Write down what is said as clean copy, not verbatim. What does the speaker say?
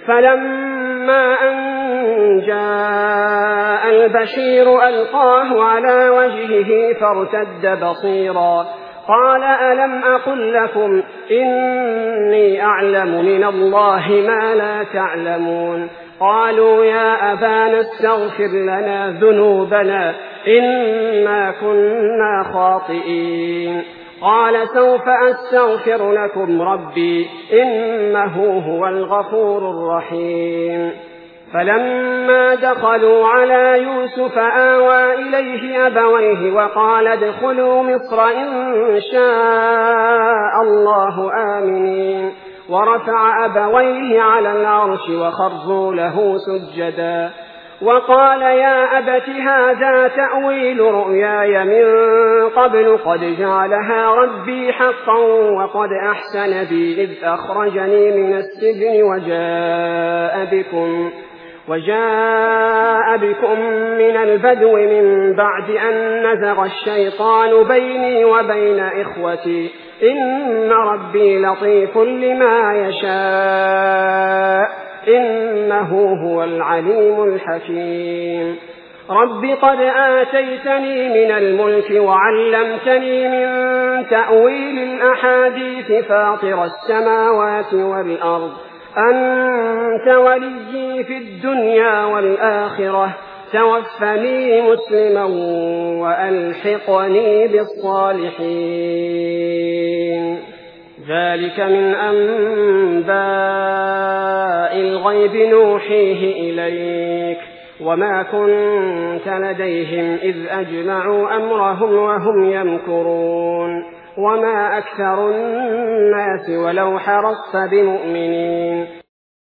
فلما أن جاء البشير ألقاه على وجهه فارتد بصيرا قال ألم أقل لكم إني أعلم من الله ما لا تعلمون قالوا يا أبانا استغفر لنا ذنوبنا إنا كنا خاطئين قال سوف أستغفر لكم ربي إنه هو الغفور الرحيم فلما دخلوا على يوسف آوى إليه أبويه وقال ادخلوا مصر إن شاء الله آمنين ورفع أبويه على العرش وخروا له سجدا وقال يا أبت هذا تأويل رؤياي من قبل قد جعلها ربي حقا وقد أحسن بي إذ أخرجني من السجن وجاء بكم من البدو من بعد أن نزغ الشيطان بيني وبين إخوتي إن ربي لطيف لما يشاء إنه هو العليم الحكيم رب قد آتيتني من الملك وعلمتني من تأويل الأحاديث فاطر السماوات والأرض أنت وليي في الدنيا والآخرة توفني مسلما وألحقني بالصالحين ذلك من أنباء الغيب نوحيه إليك وما كنت لديهم إذ أجمعوا أمرهم وهم يمكرون وما أكثر الناس ولو حرصت بمؤمنين